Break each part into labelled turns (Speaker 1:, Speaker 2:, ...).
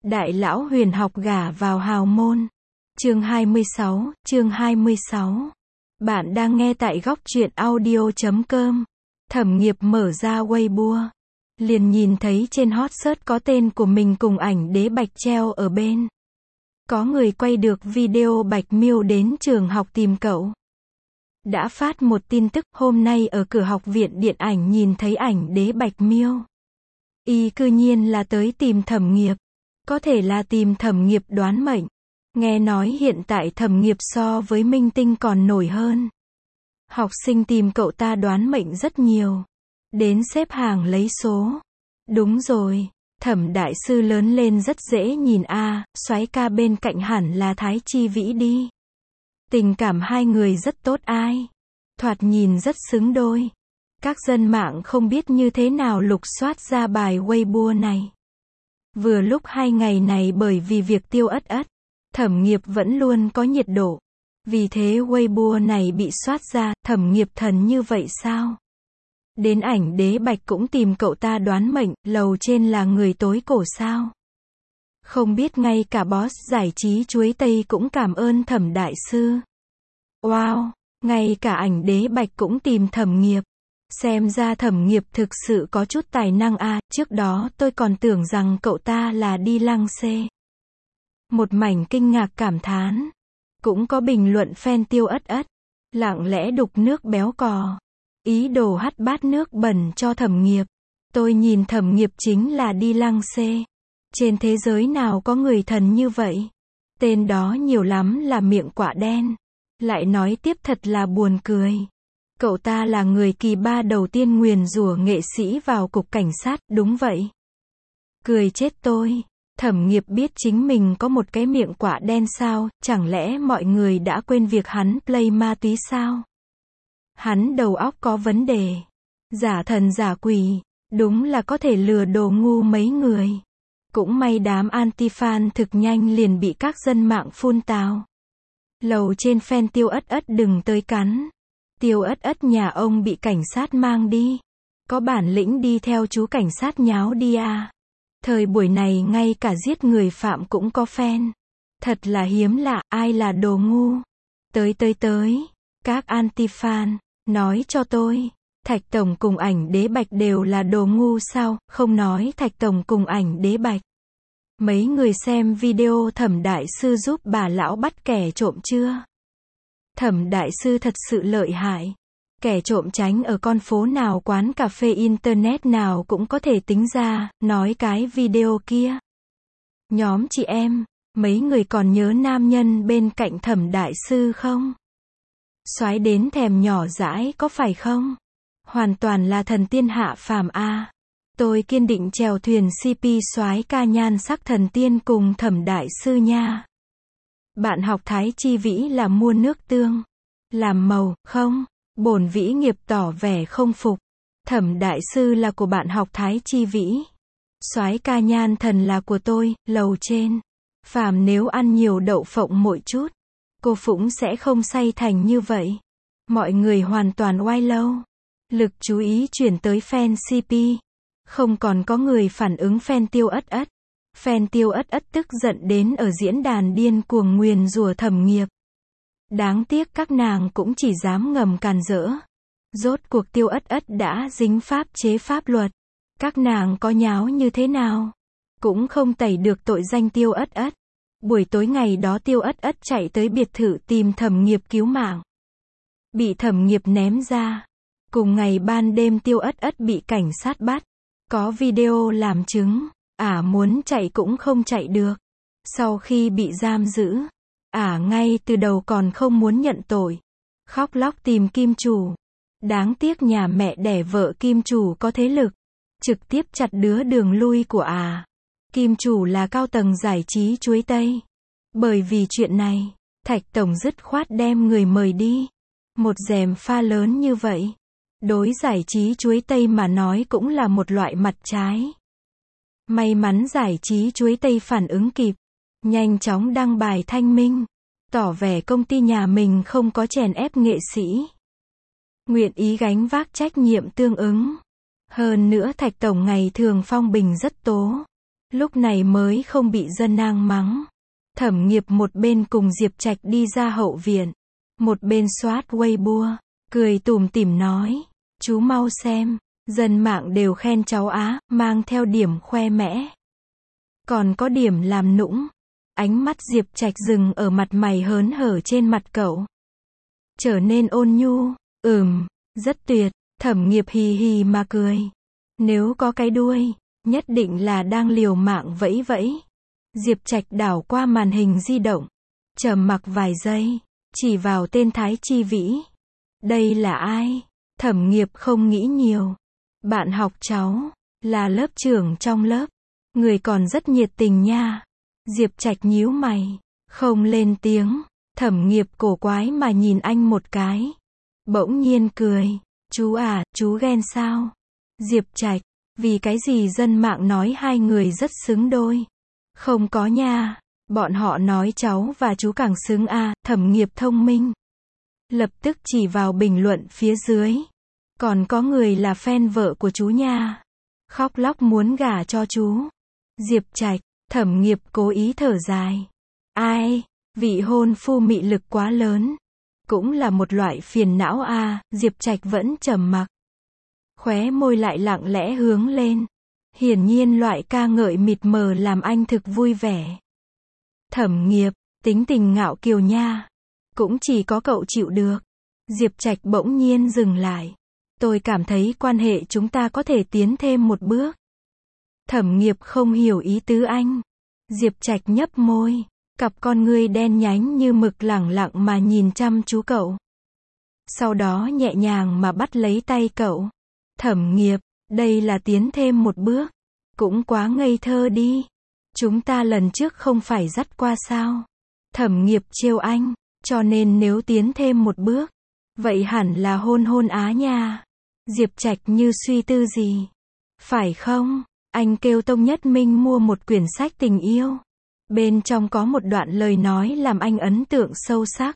Speaker 1: Đại lão huyền học gả vào hào môn. Chương 26. Bạn đang nghe tại góc truyện audio.com. Thẩm Nghiệp mở ra Weibo, liền nhìn thấy trên hot search có tên của mình cùng ảnh Đế Bạch treo ở bên. Có người quay được video Bạch Miêu đến trường học tìm cậu. Đã phát một tin tức, hôm nay ở cửa học viện điện ảnh nhìn thấy ảnh Đế Bạch Miêu. Y cư nhiên là tới tìm Thẩm Nghiệp. Có thể là tìm Thẩm Nghiệp đoán mệnh. Nghe nói hiện tại Thẩm Nghiệp so với minh tinh còn nổi hơn. Học sinh tìm cậu ta đoán mệnh rất nhiều. Đến xếp hàng lấy số. Đúng rồi, Thẩm đại sư lớn lên rất dễ nhìn a, soái ca bên cạnh hẳn là Thái Chi Vĩ đi. Tình cảm hai người rất tốt ai. Thoạt nhìn rất xứng đôi. Các dân mạng không biết như thế nào lục soát ra bài Weibo này. Vừa lúc 2 ngày này bởi vì việc Tiêu Ất Ất, Thẩm Nghiệp vẫn luôn có nhiệt độ. Vì thế Weibo này bị soát ra, Thẩm Nghiệp thần như vậy sao? Đến ảnh Đế Bạch cũng tìm cậu ta đoán mệnh, lầu trên là người tối cổ sao? Không biết ngay cả boss giải trí chuối Tây cũng cảm ơn Thẩm đại sư. Wow, ngay cả ảnh Đế Bạch cũng tìm Thẩm Nghiệp. Xem ra Thẩm Nghiệp thực sự có chút tài năng a, trước đó tôi còn tưởng rằng cậu ta là đi lăng xê. Một mảnh kinh ngạc cảm thán. Cũng có bình luận fan Tiêu Ất Ất, lặng lẽ đục nước béo cò, ý đồ hắt bát nước bẩn cho Thẩm Nghiệp. Tôi nhìn Thẩm Nghiệp chính là đi lăng xê. Trên thế giới nào có người thần như vậy? Tên đó nhiều lắm là miệng quả đen. Lại nói tiếp thật là buồn cười. Cậu ta là người kỳ ba đầu tiên nguyền rủa nghệ sĩ vào cục cảnh sát, đúng vậy. Cười chết tôi. Thẩm Nghiệp biết chính mình có một cái miệng quả đen sao, chẳng lẽ mọi người đã quên việc hắn play ma túy sao? Hắn đầu óc có vấn đề. Giả thần giả quỷ, đúng là có thể lừa đồ ngu mấy người. Cũng may đám anti-fan thực nhanh liền bị các dân mạng phun tào. Lầu trên fan Tiêu Ất Ất đừng tới cắn. Tiêu Ất Ất nhà ông bị cảnh sát mang đi. Có bản lĩnh đi theo chú cảnh sát nháo đi à. Thời buổi này ngay cả giết người phạm cũng có fan. Thật là hiếm lạ, ai là đồ ngu. Tới. Các anti-fan, nói cho tôi. Thạch Tổng cùng ảnh Đế Bạch đều là đồ ngu sao, không nói Thạch Tổng cùng ảnh Đế Bạch. Mấy người xem video Thẩm đại sư giúp bà lão bắt kẻ trộm chưa? Thẩm đại sư thật sự lợi hại. Kẻ trộm tránh ở con phố nào quán cà phê internet nào cũng có thể tính ra, nói cái video kia. Nhóm chị em, mấy người còn nhớ nam nhân bên cạnh Thẩm đại sư không? Soái đến thèm nhỏ dãi có phải không? Hoàn toàn là thần tiên hạ phàm a. Tôi kiên định chèo thuyền CP soái ca nhan sắc thần tiên cùng Thẩm đại sư nha. Bạn học Thái Chi Vĩ là mua nước tương, làm màu, không? Bổn Vĩ Nghiệp tỏ vẻ không phục. Thẩm đại sư là của bạn học Thái Chi Vĩ. Soái ca nhan thần là của tôi, lầu trên. Phàm nếu ăn nhiều đậu phộng mỗi chút, cô Phũng sẽ không say thành như vậy. Mọi người hoàn toàn oai lâu. Lực chú ý chuyển tới fan CP. Không còn có người phản ứng fan Tiêu Ất Ất. Fan Tiêu Ất Ất tức giận đến ở diễn đàn điên cuồng nguyền rủa Thẩm Nghiệp. Đáng tiếc các nàng cũng chỉ dám ngầm càn rỡ. Rốt cuộc Tiêu Ất Ất đã dính pháp chế pháp luật. Các nàng có nháo như thế nào cũng không tẩy được tội danh Tiêu Ất Ất. Buổi tối ngày đó Tiêu Ất Ất chạy tới biệt thự tìm Thẩm Nghiệp cứu mạng. Bị Thẩm Nghiệp ném ra. Cùng ngày ban đêm Tiêu Ất Ất bị cảnh sát bắt. Có video làm chứng. Muốn chạy cũng không chạy được. Sau khi bị giam giữ, ngay từ đầu còn không muốn nhận tội. Khóc lóc tìm kim chủ. Đáng tiếc nhà mẹ đẻ vợ kim chủ có thế lực. Trực tiếp chặt đứa đường lui của Kim chủ là cao tầng giải trí chuối Tây. Bởi vì chuyện này, Thạch Tổng dứt khoát đem người mời đi. Một gièm pha lớn như vậy. Đối giải trí chuối Tây mà nói cũng là một loại mặt trái. May mắn giải trí chuối Tây phản ứng kịp. Nhanh chóng đăng bài thanh minh. Tỏ vẻ công ty nhà mình không có chèn ép nghệ sĩ. Nguyện ý gánh vác trách nhiệm tương ứng. Hơn nữa Thạch Tổng ngày thường phong bình rất tố. Lúc này mới không bị dân nang mắng. Thẩm Nghiệp một bên cùng Diệp Trạch đi ra hậu viện, một bên soát Weibo, cười tủm tỉm nói, chú mau xem, dân mạng đều khen cháu á, mang theo điểm khoe mẽ. Còn có điểm làm nũng. Ánh mắt Diệp Trạch dừng ở mặt mày hớn hở trên mặt cậu. Trở nên ôn nhu, rất tuyệt, Thẩm Nghiệp hì hì mà cười. Nếu có cái đuôi, nhất định là đang liều mạng vẫy vẫy. Diệp Trạch đảo qua màn hình di động, trầm mặc vài giây, chỉ vào tên Thái Chi Vĩ. Đây là ai? Thẩm Nghiệp không nghĩ nhiều. Bạn học cháu, là lớp trưởng trong lớp. Người còn rất nhiệt tình nha. Diệp Trạch nhíu mày, không lên tiếng. Thẩm Nghiệp cổ quái mà nhìn anh một cái. Bỗng nhiên cười. Chú à, chú ghen sao? Diệp Trạch, vì cái gì dân mạng nói hai người rất xứng đôi? Không có nha. Bọn họ nói cháu và chú càng xứng à, Thẩm Nghiệp thông minh. Lập tức chỉ vào bình luận phía dưới. Còn có người là fan vợ của chú nha. Khóc lóc muốn gả cho chú. Diệp Trạch, Thẩm Nghiệp cố ý thở dài. Ai, vị hôn phu mị lực quá lớn. Cũng là một loại phiền não à, Diệp Trạch vẫn trầm mặc. Khóe môi lại lặng lẽ hướng lên. Hiển nhiên loại ca ngợi mịt mờ làm anh thực vui vẻ. Thẩm Nghiệp, tính tình ngạo kiều nha. Cũng chỉ có cậu chịu được. Diệp Trạch bỗng nhiên dừng lại. Tôi cảm thấy quan hệ chúng ta có thể tiến thêm một bước. Thẩm Nghiệp không hiểu ý tứ anh. Diệp Trạch nhấp môi. Cặp con ngươi đen nhánh như mực lẳng lặng mà nhìn chăm chú cậu. Sau đó nhẹ nhàng mà bắt lấy tay cậu. Thẩm Nghiệp, đây là tiến thêm một bước. Cũng quá ngây thơ đi. Chúng ta lần trước không phải dắt qua sao? Thẩm Nghiệp trêu anh. Cho nên nếu tiến thêm một bước, vậy hẳn là hôn hôn á nha. Diệp Trạch như suy tư gì. Phải không? Anh kêu Tông Nhất Minh mua một quyển sách tình yêu. Bên trong có một đoạn lời nói làm anh ấn tượng sâu sắc.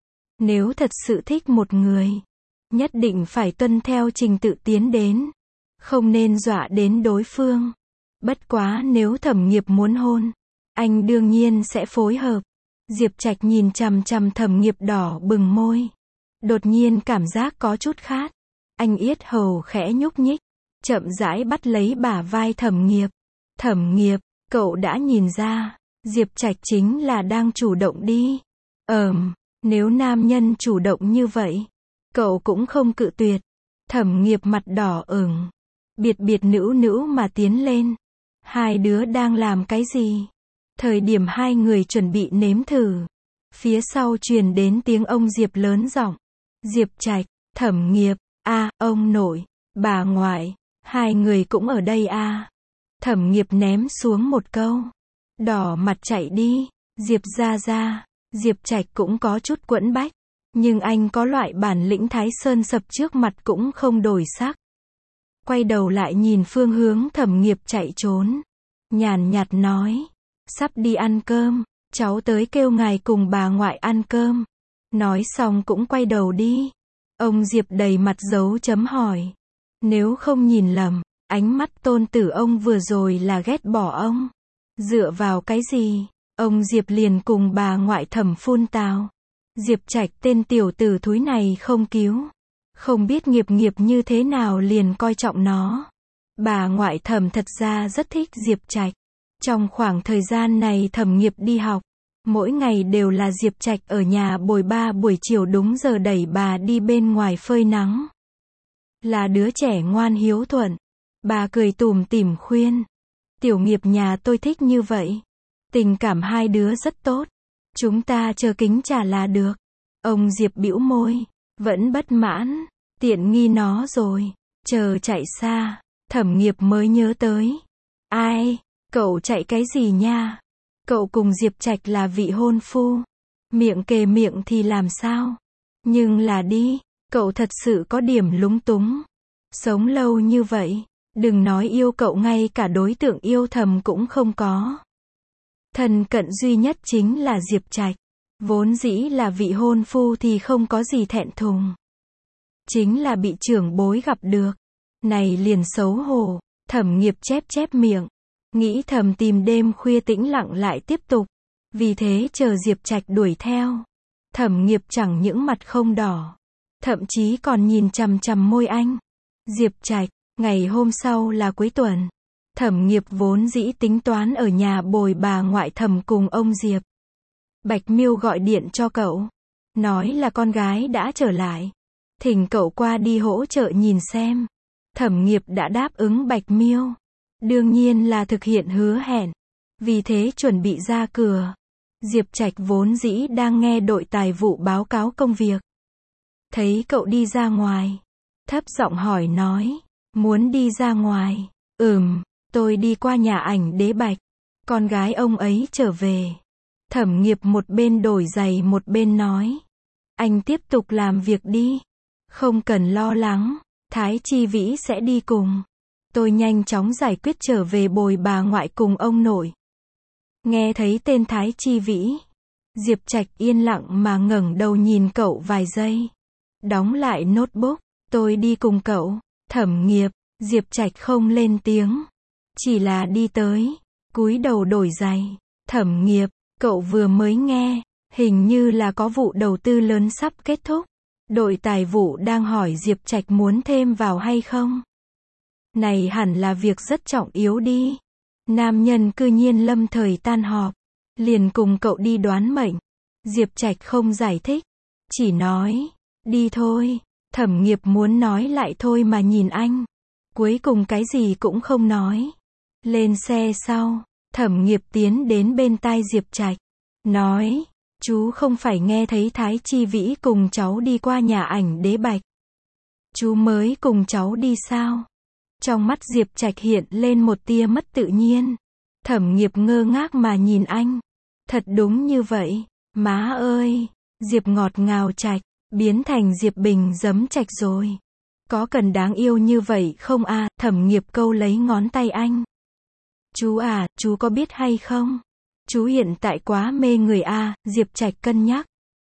Speaker 1: Nếu thật sự thích một người, nhất định phải tuân theo trình tự tiến đến. Không nên dọa đến đối phương. Bất quá nếu Thẩm Nghiệp muốn hôn, anh đương nhiên sẽ phối hợp. Diệp Trạch nhìn chằm chằm Thẩm Nghiệp đỏ bừng môi. Đột nhiên cảm giác có chút khát. Anh yết hầu khẽ nhúc nhích, chậm rãi bắt lấy bả vai Thẩm Nghiệp. Thẩm Nghiệp, cậu đã nhìn ra, Diệp Trạch chính là đang chủ động đi. Nếu nam nhân chủ động như vậy, cậu cũng không cự tuyệt. Thẩm Nghiệp mặt đỏ ửng, biệt biệt nữu nữu mà tiến lên. Hai đứa đang làm cái gì? Thời điểm hai người chuẩn bị nếm thử, phía sau truyền đến tiếng ông Diệp lớn giọng. Diệp Trạch, Thẩm Nghiệp, ông nội, bà ngoại, hai người cũng ở đây à? Thẩm Nghiệp ném xuống một câu. Đỏ mặt chạy đi. Diệp ra. Diệp Trạch cũng có chút quẫn bách. Nhưng anh có loại bản lĩnh Thái Sơn sập trước mặt cũng không đổi sắc. Quay đầu lại nhìn phương hướng Thẩm Nghiệp chạy trốn. Nhàn nhạt nói. Sắp đi ăn cơm. Cháu tới kêu ngài cùng bà ngoại ăn cơm. Nói xong cũng quay đầu đi. Ông Diệp đầy mặt dấu chấm hỏi. Nếu không nhìn lầm, ánh mắt tôn tử ông vừa rồi là ghét bỏ ông. Dựa vào cái gì? Ông Diệp liền cùng bà ngoại Thẩm phun tào. Diệp Trạch tên tiểu tử thúi này không cứu. Không biết nghiệp như thế nào liền coi trọng nó. Bà ngoại Thẩm thật ra rất thích Diệp Trạch. Trong khoảng thời gian này Thẩm Nghiệp đi học, mỗi ngày đều là Diệp Trạch ở nhà bồi ba, buổi chiều đúng giờ đẩy bà đi bên ngoài phơi nắng. Là đứa trẻ ngoan hiếu thuận. Bà cười tủm tỉm khuyên. Tiểu Nghiệp nhà tôi thích như vậy. Tình cảm hai đứa rất tốt. Chúng ta chờ kính trả là được. Ông Diệp bĩu môi. Vẫn bất mãn. Tiện nghi nó rồi. Chờ chạy xa. Thẩm Nghiệp mới nhớ tới. Ai? Cậu chạy cái gì nha? Cậu cùng Diệp Trạch là vị hôn phu. Miệng kề miệng thì làm sao? Nhưng là đi. Cậu thật sự có điểm lúng túng. Sống lâu như vậy. Đừng nói yêu cậu, ngay cả đối tượng yêu thầm cũng không có. Thân cận duy nhất chính là Diệp Trạch. Vốn dĩ là vị hôn phu thì không có gì thẹn thùng. Chính là bị trưởng bối gặp được. Này liền xấu hổ. Thẩm Nghiệp chép miệng. Nghĩ thầm tìm đêm khuya tĩnh lặng lại tiếp tục. Vì thế chờ Diệp Trạch đuổi theo. Thẩm Nghiệp chẳng những mặt không đỏ, thậm chí còn nhìn chằm chằm môi anh. Diệp Trạch, ngày hôm sau là cuối tuần. Thẩm Nghiệp vốn dĩ tính toán ở nhà bồi bà ngoại Thẩm cùng ông Diệp. Bạch Miêu gọi điện cho cậu, nói là con gái đã trở lại, thỉnh cậu qua đi hỗ trợ nhìn xem. Thẩm Nghiệp đã đáp ứng Bạch Miêu, đương nhiên là thực hiện hứa hẹn, vì thế chuẩn bị ra cửa. Diệp Trạch vốn dĩ đang nghe đội tài vụ báo cáo công việc. Thấy cậu đi ra ngoài, thấp giọng hỏi nói, muốn đi ra ngoài? Tôi đi qua nhà ảnh Đế Bạch, con gái ông ấy trở về. Thẩm Nghiệp một bên đổi giày một bên nói, anh tiếp tục làm việc đi, không cần lo lắng, Thái Chi Vĩ sẽ đi cùng. Tôi nhanh chóng giải quyết trở về bồi bà ngoại cùng ông nội. Nghe thấy tên Thái Chi Vĩ, Diệp Trạch yên lặng mà ngẩng đầu nhìn cậu vài giây. Đóng lại notebook, tôi đi cùng cậu. Thẩm Nghiệp, Diệp Trạch không lên tiếng, chỉ là đi tới, cúi đầu đổi giày. Thẩm Nghiệp, cậu vừa mới nghe, hình như là có vụ đầu tư lớn sắp kết thúc. Đội tài vụ đang hỏi Diệp Trạch muốn thêm vào hay không. Này hẳn là việc rất trọng yếu đi. Nam nhân cư nhiên lâm thời tan họp, liền cùng cậu đi đoán mệnh. Diệp Trạch không giải thích, chỉ nói, đi thôi. Thẩm Nghiệp muốn nói lại thôi mà nhìn anh, cuối cùng cái gì cũng không nói. Lên xe sau, Thẩm Nghiệp tiến đến bên tai Diệp Trạch, nói, chú không phải nghe thấy Thái Chi Vĩ cùng cháu đi qua nhà ảnh Đế Bạch. Chú mới cùng cháu đi sao? Trong mắt Diệp Trạch hiện lên một tia mất tự nhiên. Thẩm Nghiệp ngơ ngác mà nhìn anh. Thật đúng như vậy, má ơi, Diệp ngọt ngào Trạch, biến thành Diệp Bình giấm Trạch rồi. Có cần đáng yêu như vậy không à? Thẩm Nghiệp câu lấy ngón tay anh. Chú à, chú có biết hay không? Chú hiện tại quá mê người à? Diệp Trạch cân nhắc.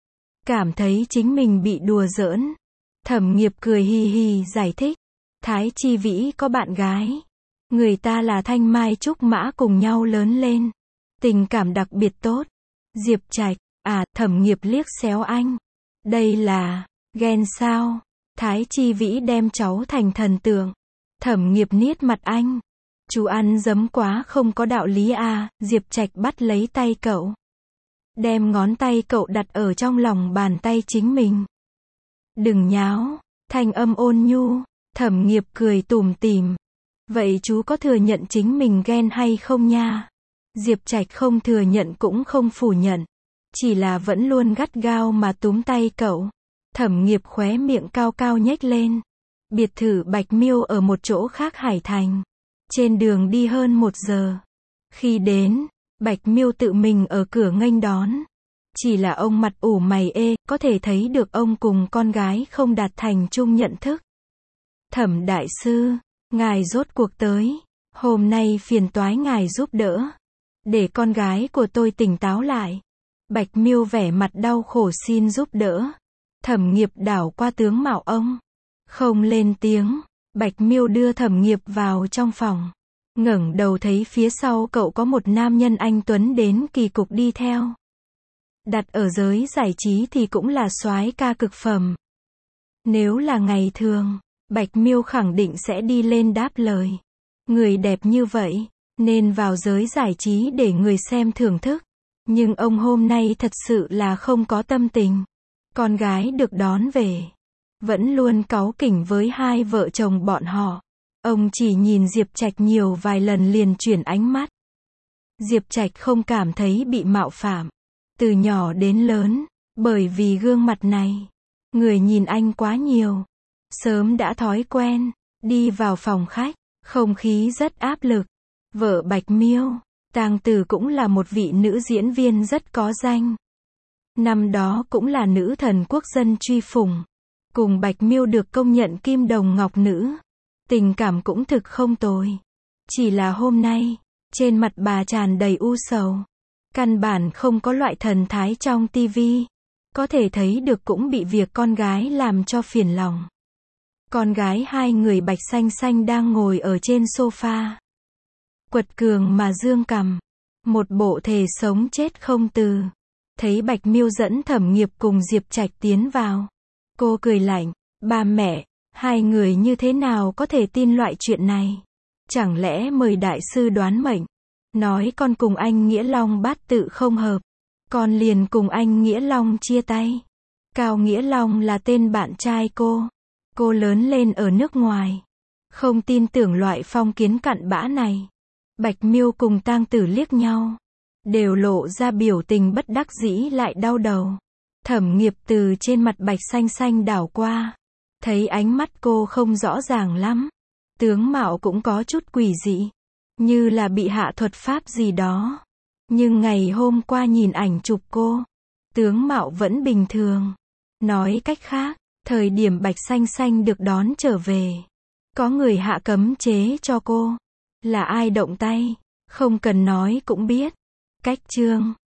Speaker 1: Cảm thấy chính mình bị đùa giỡn. Thẩm Nghiệp cười hì hì giải thích. Thái Chi Vĩ có bạn gái. Người ta là Thanh Mai Trúc Mã cùng nhau lớn lên. Tình cảm đặc biệt tốt. Diệp Trạch, à, Thẩm Nghiệp liếc xéo anh. Đây là, ghen sao? Thái Chi Vĩ đem cháu thành thần tượng. Thẩm Nghiệp niết mặt anh. Chú ăn dấm quá không có đạo lý à? Diệp Trạch bắt lấy tay cậu. Đem ngón tay cậu đặt ở trong lòng bàn tay chính mình. Đừng nháo, thanh âm ôn nhu. Thẩm Nghiệp cười tủm tỉm. Vậy chú có thừa nhận chính mình ghen hay không nha? Diệp Trạch không thừa nhận cũng không phủ nhận, chỉ là vẫn luôn gắt gao mà túm tay cậu. Thẩm Nghiệp khóe miệng cao cao nhếch lên. Biệt thự Bạch Miêu ở một chỗ khác Hải Thành. Trên đường đi hơn 1 giờ. Khi đến, Bạch Miêu tự mình ở cửa nghênh đón. Chỉ là ông mặt ủ mày ê, có thể thấy được ông cùng con gái không đạt thành chung nhận thức. Thẩm đại sư, ngài rốt cuộc tới. Hôm nay phiền toái ngài giúp đỡ, để con gái của tôi tỉnh táo lại. Bạch Miêu vẻ mặt đau khổ xin giúp đỡ. Thẩm Nghiệp đảo qua tướng mạo ông, không lên tiếng. Bạch Miêu đưa Thẩm Nghiệp vào trong phòng. Ngẩng đầu thấy phía sau cậu có một nam nhân anh tuấn đến kỳ cục đi theo. Đặt ở giới giải trí thì cũng là soái ca cực phẩm. Nếu là ngày thường, Bạch Miêu khẳng định sẽ đi lên đáp lời. Người đẹp như vậy, nên vào giới giải trí để người xem thưởng thức. Nhưng ông hôm nay thật sự là không có tâm tình. Con gái được đón về, vẫn luôn cáu kỉnh với hai vợ chồng bọn họ. Ông chỉ nhìn Diệp Trạch nhiều vài lần liền chuyển ánh mắt. Diệp Trạch không cảm thấy bị mạo phạm. Từ nhỏ đến lớn, bởi vì gương mặt này, người nhìn anh quá nhiều. Sớm đã thói quen, đi vào phòng khách, không khí rất áp lực. Vợ Bạch Miêu, Tang Tử cũng là một vị nữ diễn viên rất có danh. Năm đó cũng là nữ thần quốc dân truy phủng. Cùng Bạch Miêu được công nhận kim đồng ngọc nữ. Tình cảm cũng thực không tồi. Chỉ là hôm nay, trên mặt bà tràn đầy u sầu. Căn bản không có loại thần thái trong tivi. Có thể thấy được cũng bị việc con gái làm cho phiền lòng. Con gái hai người Bạch Xanh Xanh đang ngồi ở trên sofa. quật cường mà dương cằm. Một bộ thề sống chết không từ. Thấy Bạch Miêu dẫn Thẩm Nghiệp cùng Diệp Trạch tiến vào. Cô cười lạnh, ba mẹ, hai người như thế nào có thể tin loại chuyện này? Chẳng lẽ mời đại sư đoán mệnh, nói con cùng anh Nghĩa Long bát tự không hợp, con liền cùng anh Nghĩa Long chia tay. Cao Nghĩa Long là tên bạn trai cô lớn lên ở nước ngoài, không tin tưởng loại phong kiến cặn bã này. Bạch Miêu cùng Tang Tử liếc nhau, đều lộ ra biểu tình bất đắc dĩ lại đau đầu. Thẩm Nghiệp từ trên mặt Bạch Xanh Xanh đảo qua, thấy ánh mắt cô không rõ ràng lắm, tướng mạo cũng có chút quỷ dị, như là bị hạ thuật pháp gì đó. Nhưng ngày hôm qua nhìn ảnh chụp cô, tướng mạo vẫn bình thường. Nói cách khác, thời điểm Bạch Xanh Xanh được đón trở về, có người hạ cấm chế cho cô. Là ai động tay, không cần nói cũng biết. Cách chương